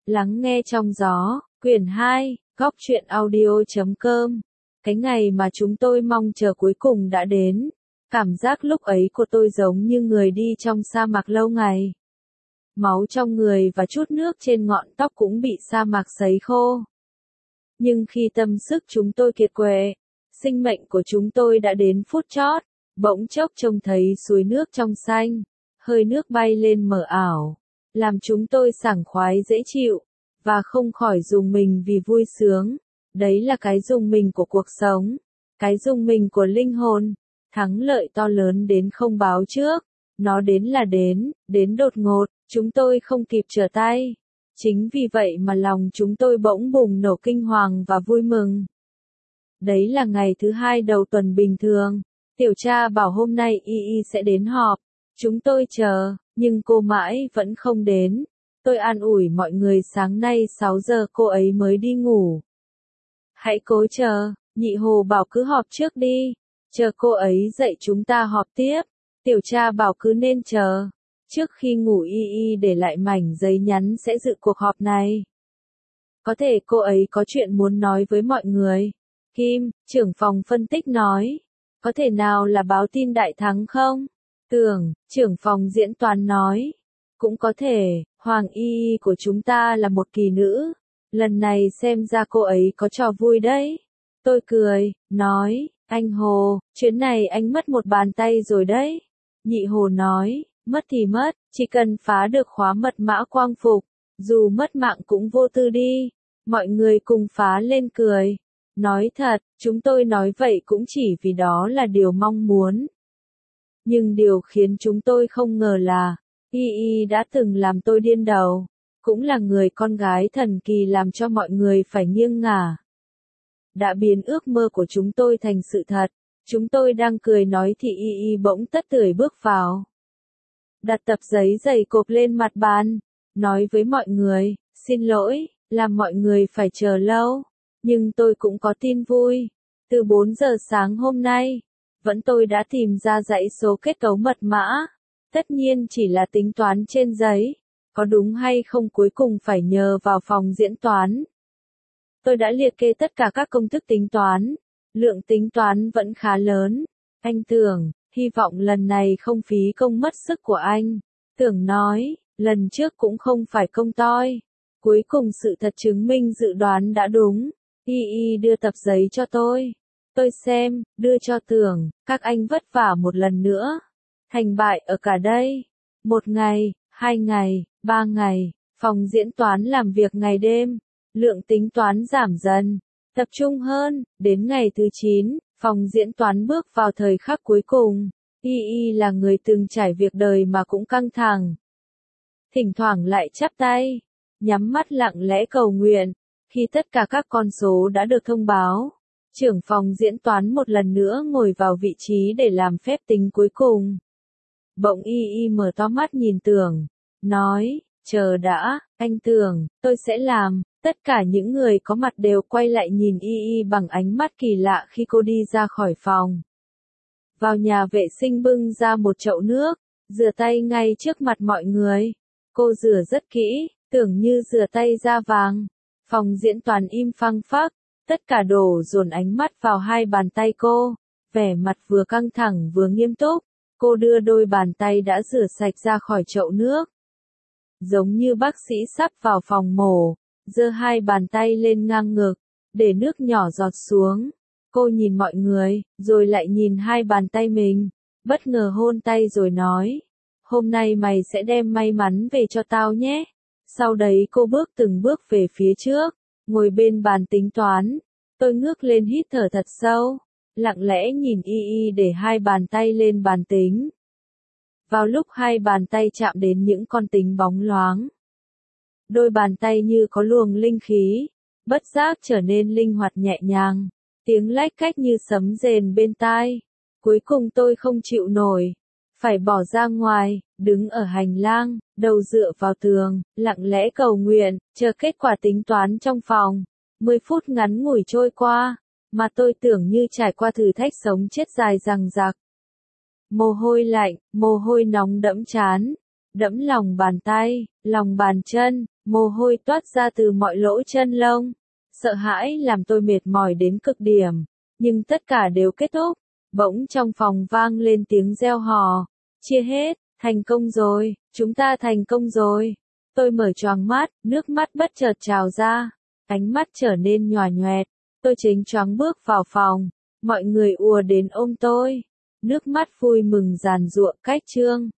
Lắng nghe trong gió, quyển 2, góc truyện audio.com. Cái ngày mà chúng tôi mong chờ cuối cùng đã đến. Cảm giác lúc ấy của tôi giống như người đi trong sa mạc lâu ngày. Máu trong người và chút nước trên ngọn tóc cũng bị sa mạc sấy khô. Nhưng khi tâm sức chúng tôi kiệt quệ, sinh mệnh của chúng tôi đã đến phút chót, bỗng chốc trông thấy suối nước trong xanh, hơi nước bay lên mờ ảo, làm chúng tôi sảng khoái dễ chịu, và không khỏi rùng mình vì vui sướng. Đấy là cái rùng mình của cuộc sống, cái rùng mình của linh hồn. Thắng lợi to lớn đến không báo trước, nó đến là đến đột ngột, chúng tôi không kịp trở tay. Chính vì vậy mà lòng chúng tôi bỗng bùng nổ kinh hoàng và vui mừng. Đấy là ngày thứ 2 đầu tuần bình thường. Tiểu tra bảo hôm nay Y sẽ đến họp. Chúng tôi chờ, nhưng cô mãi vẫn không đến. Tôi an ủi mọi người sáng nay 6 giờ cô ấy mới đi ngủ. Hãy cố chờ, nhị Hồ bảo cứ họp trước đi. Chờ cô ấy dậy chúng ta họp tiếp. Tiểu tra bảo cứ nên chờ. Trước khi ngủ Y để lại mảnh giấy nhắn sẽ dự cuộc họp này. Có thể cô ấy có chuyện muốn nói với mọi người. Kim, trưởng phòng phân tích nói. Có thể nào là báo tin đại thắng không? Tưởng, trưởng phòng diễn toán nói. Cũng có thể, Hoàng Y của chúng ta là một kỳ nữ. Lần này xem ra cô ấy có trò vui đấy. Tôi cười, nói, anh Hồ, chuyến này anh mất một bàn tay rồi đấy. Nhị Hồ nói, mất thì mất, chỉ cần phá được khóa mật mã quang phục, dù mất mạng cũng vô tư đi. Mọi người cùng phá lên cười. Nói thật, chúng tôi nói vậy cũng chỉ vì đó là điều mong muốn. Nhưng điều khiến chúng tôi không ngờ là, Y đã từng làm tôi điên đầu, cũng là người con gái thần kỳ làm cho mọi người phải nghiêng ngả. Đã biến ước mơ của chúng tôi thành sự thật. Chúng tôi đang cười nói thì Y bỗng tất tưởi bước vào. Đặt tập giấy dày cộp lên mặt bàn, nói với mọi người, xin lỗi, làm mọi người phải chờ lâu. Nhưng tôi cũng có tin vui. Từ 4 giờ sáng hôm nay, tôi đã tìm ra dãy số kết cấu mật mã. Tất nhiên chỉ là tính toán trên giấy. Có đúng hay không cuối cùng phải nhờ vào phòng diễn toán. Tôi đã liệt kê tất cả các công thức tính toán. Lượng tính toán vẫn khá lớn. Anh Tưởng, hy vọng lần này không phí công mất sức của anh. Tưởng nói, lần trước cũng không phải công toi. Cuối cùng sự thật chứng minh dự đoán đã đúng. Y đưa tập giấy cho tôi. Tôi xem, đưa cho Tưởng, các anh vất vả một lần nữa. Thành bại ở cả đây. 1 ngày, 2 ngày, 3 ngày, phòng diễn toán làm việc ngày đêm. Lượng tính toán giảm dần, tập trung hơn, đến ngày thứ 9, phòng diễn toán bước vào thời khắc cuối cùng. Y là người từng trải việc đời mà cũng căng thẳng. Thỉnh thoảng lại chắp tay, nhắm mắt lặng lẽ cầu nguyện. Khi tất cả các con số đã được thông báo, trưởng phòng diễn toán một lần nữa ngồi vào vị trí để làm phép tính cuối cùng. Bỗng Y mở to mắt nhìn Tưởng, nói, chờ đã, anh Tưởng, tôi sẽ làm. Tất cả những người có mặt đều quay lại nhìn Y bằng ánh mắt kỳ lạ khi cô đi ra khỏi phòng. Vào nhà vệ sinh bưng ra một chậu nước, rửa tay ngay trước mặt mọi người. Cô rửa rất kỹ, tưởng như rửa tay da vàng. Phòng diễn toán im phăng phắc, tất cả đổ dồn ánh mắt vào hai bàn tay cô, vẻ mặt vừa căng thẳng vừa nghiêm túc. Cô đưa đôi bàn tay đã rửa sạch ra khỏi chậu nước. Giống như bác sĩ sắp vào phòng mổ, giơ hai bàn tay lên ngang ngực, để nước nhỏ giọt xuống. Cô nhìn mọi người, rồi lại nhìn hai bàn tay mình, bất ngờ hôn tay rồi nói, hôm nay mày sẽ đem may mắn về cho tao nhé. Sau đấy cô bước từng bước về phía trước, ngồi bên bàn tính toán. Tôi ngước lên hít thở thật sâu, lặng lẽ nhìn Y để hai bàn tay lên bàn tính. Vào lúc hai bàn tay chạm đến những con tính bóng loáng, đôi bàn tay như có luồng linh khí, bất giác trở nên linh hoạt nhẹ nhàng, tiếng lách cách như sấm rền bên tai. Cuối cùng tôi không chịu nổi, phải bỏ ra ngoài, đứng ở hành lang, đầu dựa vào tường, lặng lẽ cầu nguyện, chờ kết quả tính toán trong phòng. 10 phút ngắn ngủi trôi qua, mà tôi tưởng như trải qua thử thách sống chết dài dằng dặc. Mồ hôi lạnh, mồ hôi nóng đẫm trán, đẫm lòng bàn tay, lòng bàn chân, Mồ hôi toát ra từ mọi lỗ chân lông. Sợ hãi làm tôi mệt mỏi đến cực điểm. Nhưng tất cả đều kết thúc. Bỗng trong phòng vang lên tiếng reo hò. Chia hết, thành công rồi, chúng ta thành công rồi. Tôi mở choàng mắt, nước mắt bất chợt trào ra. Ánh mắt trở nên nhòa nhoẹt. Tôi chếnh choáng bước vào phòng. Mọi người ùa đến ôm tôi. Nước mắt vui mừng giàn giụa cách trương.